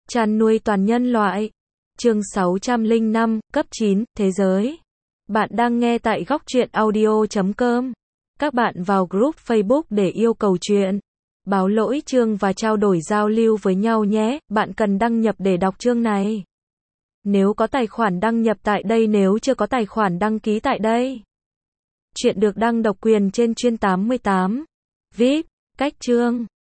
Chăn nuôi toàn nhân loại. Chương 605, cấp 9, Thế giới. Bạn đang nghe tại goctruyện.audio.com. Các bạn vào group Facebook để yêu cầu chuyện, báo lỗi chương và trao đổi giao lưu với nhau nhé. Bạn cần đăng nhập để đọc chương này. Nếu có tài khoản đăng nhập tại đây, nếu chưa có tài khoản đăng ký tại đây. Chuyện được đăng độc quyền trên chuyên 88. VIP, cách chương.